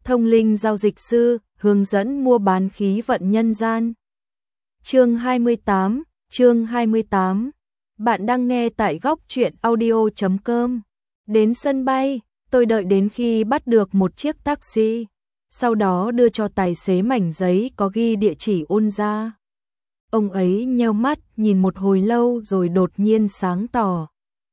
Thông linh giao dịch sư, hướng dẫn mua bán khí vận nhân gian. Chương 28. Bạn đang nghe tại góc truyện audio.com. Đến sân bay, tôi đợi đến khi bắt được một chiếc taxi, sau đó đưa cho tài xế mảnh giấy có ghi địa chỉ Ôn gia. Ông ấy nheo mắt nhìn một hồi lâu rồi đột nhiên sáng tỏ.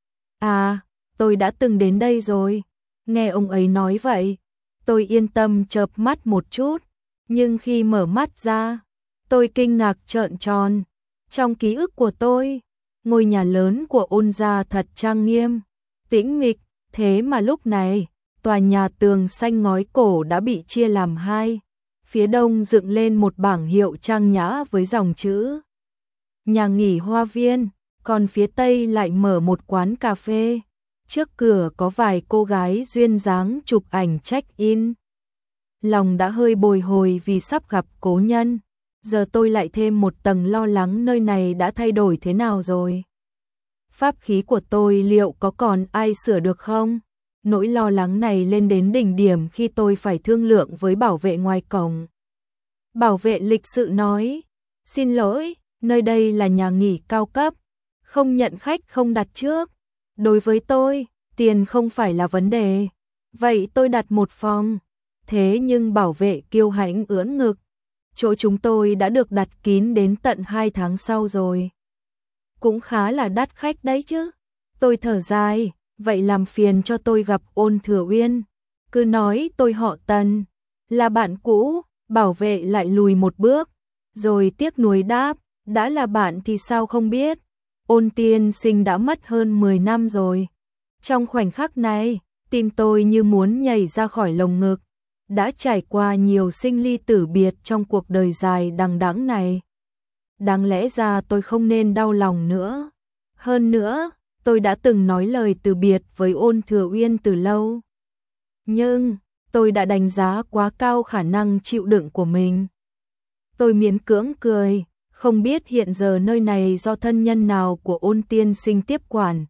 À, tôi đã từng đến đây rồi. Nghe ông ấy nói vậy, tôi yên tâm chợp mắt một chút, nhưng khi mở mắt ra, tôi kinh ngạc trợn tròn. Trong ký ức của tôi, ngôi nhà lớn của Ôn gia thật trang nghiêm, tĩnh mịch, thế mà lúc này, tòa nhà tường xanh ngói cổ đã bị chia làm hai. Phía đông dựng lên một bảng hiệu trang nhã với dòng chữ nhà nghỉ Hoa Viên, còn phía tây lại mở một quán cà phê. Trước cửa có vài cô gái duyên dáng chụp ảnh check-in. Lòng đã hơi bồi hồi vì sắp gặp cố nhân. Giờ tôi lại thêm một tầng lo lắng nơi này đã thay đổi thế nào rồi. Pháp khí của tôi liệu có còn ai sửa được không? Nỗi lo lắng này lên đến đỉnh điểm khi tôi phải thương lượng với bảo vệ ngoài cổng. Bảo vệ lịch sự nói, xin lỗi, nơi đây là nhà nghỉ cao cấp, không nhận khách không đặt trước. Đối với tôi, tiền không phải là vấn đề. Vậy tôi đặt một phòng. Thế nhưng bảo vệ kiêu hãnh ưỡn ngực. Chỗ chúng tôi đã được đặt kín đến tận 2 tháng sau rồi. Cũng khá là đắt khách đấy chứ. Tôi thở dài, vậy làm phiền cho tôi gặp Ôn Thừa Uyên. Cứ nói tôi họ Tần, là bạn cũ. Bảo vệ lại lùi một bước, rồi tiếc nuối đáp, đã là bạn thì sao không biết. Ôn tiên sinh đã mất hơn 10 năm rồi. Trong khoảnh khắc này, tim tôi như muốn nhảy ra khỏi lồng ngực. Đã trải qua nhiều sinh ly tử biệt trong cuộc đời dài đằng đẵng này. Đáng lẽ ra tôi không nên đau lòng nữa. Hơn nữa, tôi đã từng nói lời từ biệt với Ôn Thừa Uyên từ lâu. Nhưng, tôi đã đánh giá quá cao khả năng chịu đựng của mình. Tôi miễn cưỡng cười, không biết hiện giờ nơi này do thân nhân nào của Ôn tiên sinh tiếp quản.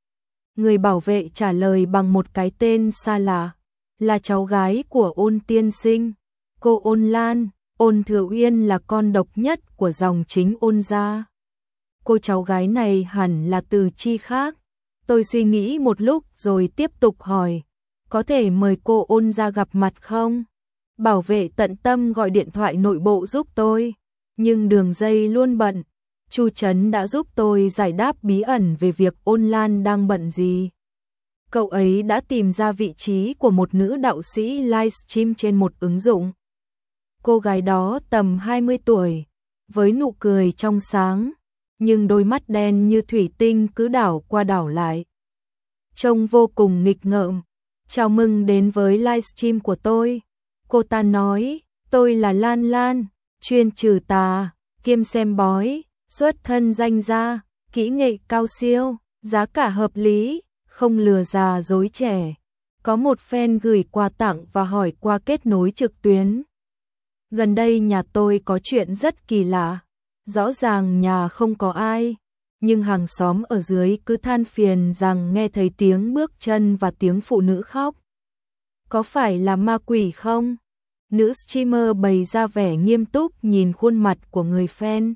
Người bảo vệ trả lời bằng một cái tên xa lạ, là cháu gái của Ôn tiên sinh, cô Ôn Lan. Ôn Thừa Uyên là con độc nhất của dòng chính Ôn gia. Cô cháu gái này hẳn là từ chi khác. Tôi suy nghĩ một lúc rồi tiếp tục hỏi, có thể mời cô Ôn ra gặp mặt không? Bảo vệ tận tâm gọi điện thoại nội bộ giúp tôi, nhưng đường dây luôn bận. Chu Trấn đã giúp tôi giải đáp bí ẩn về việc Ôn Lan đang bận gì. Cậu ấy đã tìm ra vị trí của một nữ đạo sĩ livestream trên một ứng dụng. Cô gái đó tầm 20 tuổi, với nụ cười trong sáng, nhưng đôi mắt đen như thủy tinh cứ đảo qua đảo lại. Trông vô cùng nghịch ngợm. Chào mừng đến với livestream của tôi. Cô ta nói, tôi là Lan Lan, chuyên trừ tà, kiêm xem bói, xuất thân danh gia, kỹ nghệ cao siêu, giá cả hợp lý, không lừa già dối trẻ. Có một fan gửi quà tặng và hỏi qua kết nối trực tuyến. Gần đây nhà tôi có chuyện rất kỳ lạ. Rõ ràng nhà không có ai, nhưng hàng xóm ở dưới cứ than phiền rằng nghe thấy tiếng bước chân và tiếng phụ nữ khóc. Có phải là ma quỷ không? Nữ streamer bày ra vẻ nghiêm túc nhìn khuôn mặt của người fan.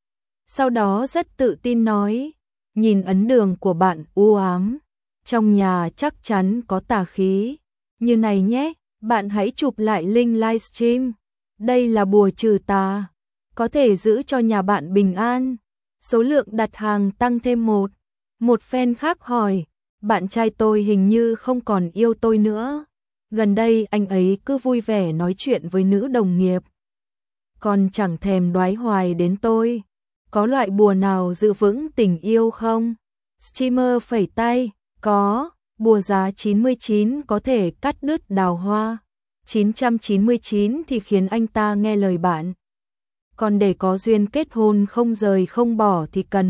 Sau đó rất tự tin nói, nhìn ấn đường của bạn u ám, trong nhà chắc chắn có tà khí. Như này nhé, bạn hãy chụp lại link livestream. Đây là bùa trừ tà, có thể giữ cho nhà bạn bình an. Số lượng đặt hàng tăng thêm một. Một fan khác hỏi, bạn trai tôi hình như không còn yêu tôi nữa. Gần đây anh ấy cứ vui vẻ nói chuyện với nữ đồng nghiệp, còn chẳng thèm đoái hoài đến tôi. Có loại bùa nào giữ vững tình yêu không? Streamer phẩy tay, có, bùa giá 99 có thể cắt đứt đào hoa. 999 thì khiến anh ta nghe lời bạn. Còn để có duyên kết hôn không rời không bỏ thì cần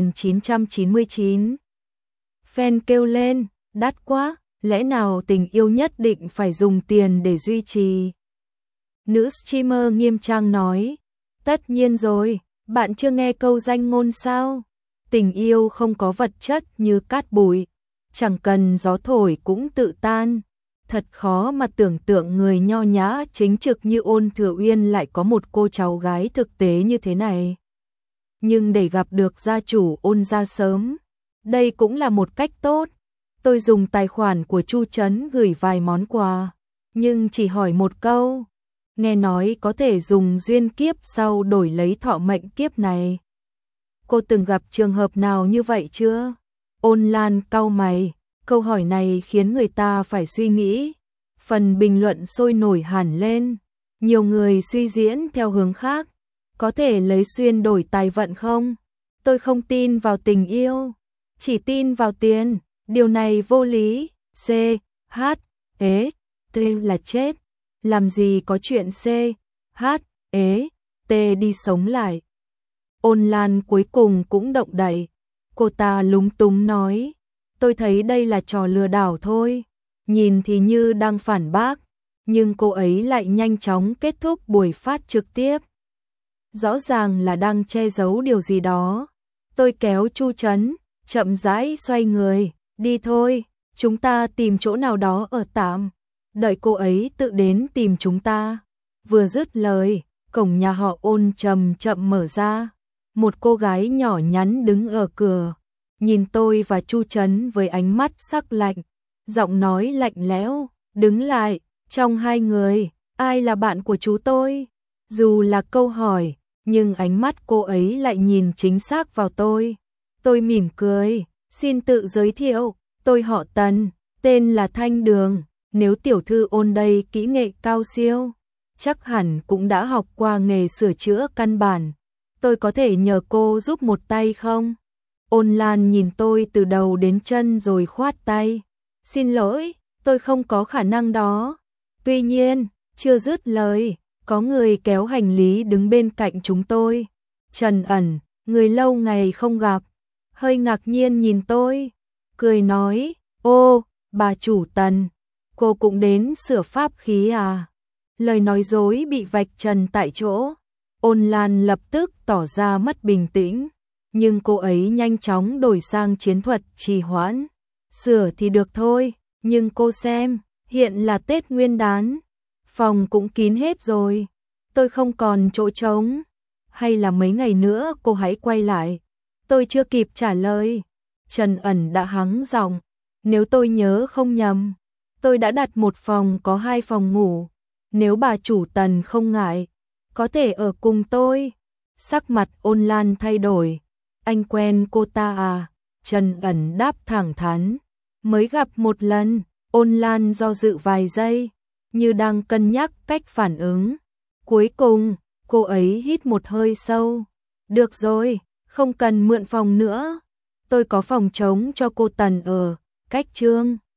1999. Fan kêu lên, đắt quá, lẽ nào tình yêu nhất định phải dùng tiền để duy trì? Nữ streamer nghiêm trang nói, tất nhiên rồi, bạn chưa nghe câu danh ngôn sao? Tình yêu không có vật chất như cát bụi, chẳng cần gió thổi cũng tự tan. Thật khó mà tưởng tượng người nho nhã chính trực như Ôn Thừa Uyên lại có một cô cháu gái thực tế như thế này. Nhưng để gặp được gia chủ Ôn gia sớm, đây cũng là một cách tốt. Tôi dùng tài khoản của Chu Trấn gửi vài món quà, nhưng chỉ hỏi một câu, nghe nói có thể dùng duyên kiếp sau đổi lấy thọ mệnh kiếp này. Cô từng gặp trường hợp nào như vậy chưa? Ôn Lan cau mày, câu hỏi này khiến người ta phải suy nghĩ. Phần bình luận sôi nổi hẳn lên, nhiều người suy diễn theo hướng khác. Có thể lấy xuyên đổi tài vận không? Tôi không tin vào tình yêu, chỉ tin vào tiền, điều này vô lý. C, H, E, T là chết. Làm gì có chuyện C, H, E, T đi sống lại. Ôn Lan cuối cùng cũng động đậy. Cô ta lúng túng nói, tôi thấy đây là trò lừa đảo thôi. Nhìn thì như đang phản bác, nhưng cô ấy lại nhanh chóng kết thúc buổi phát trực tiếp. Rõ ràng là đang che giấu điều gì đó. Tôi kéo Chu Trấn, chậm rãi xoay người, đi thôi, chúng ta tìm chỗ nào đó ở tạm. Đợi cô ấy tự đến tìm chúng ta. Vừa dứt lời, cổng nhà họ Ôn chậm chậm mở ra. Một cô gái nhỏ nhắn đứng ở cửa, nhìn tôi và Chu Trấn với ánh mắt sắc lạnh, giọng nói lạnh lẽo, đứng lại, trong hai người, ai là bạn của chú tôi? Dù là câu hỏi, nhưng ánh mắt cô ấy lại nhìn chính xác vào tôi. Tôi mỉm cười, xin tự giới thiệu, tôi họ Tần, tên là Thanh Đường. Nếu tiểu thư Ôn đây kỹ nghệ cao siêu, chắc hẳn cũng đã học qua nghề sửa chữa căn bản. Tôi có thể nhờ cô giúp một tay không? Ôn Lan nhìn tôi từ đầu đến chân rồi khoát tay. Xin lỗi, tôi không có khả năng đó. Tuy nhiên, chưa dứt lời, có người kéo hành lý đứng bên cạnh chúng tôi. Trần Ẩn, người lâu ngày không gặp, hơi ngạc nhiên nhìn tôi, cười nói, ô, bà chủ Tần, cô cũng đến sửa pháp khí à? Lời nói dối bị vạch trần tại chỗ. Ôn Lan lập tức tỏ ra mất bình tĩnh, nhưng cô ấy nhanh chóng đổi sang chiến thuật trì hoãn. Sửa thì được thôi, nhưng cô xem, hiện là Tết Nguyên đán, phòng cũng kín hết rồi, tôi không còn chỗ trống. Hay là mấy ngày nữa cô hãy quay lại? Tôi chưa kịp trả lời, Trần Ẩn đã hắng giọng, nếu tôi nhớ không nhầm, tôi đã đặt một phòng có 2 phòng ngủ, nếu bà chủ Tần không ngại, có thể ở cùng tôi. Sắc mặt Ôn Lan thay đổi, anh quen cô ta à? Trần Ẩn đáp thẳng thắn, mới gặp một lần. Ôn Lan do dự vài giây, như đang cân nhắc cách phản ứng. Cuối cùng, cô ấy hít một hơi sâu. Được rồi, không cần mượn phòng nữa, tôi có phòng trống cho cô Tần ở, cách Trương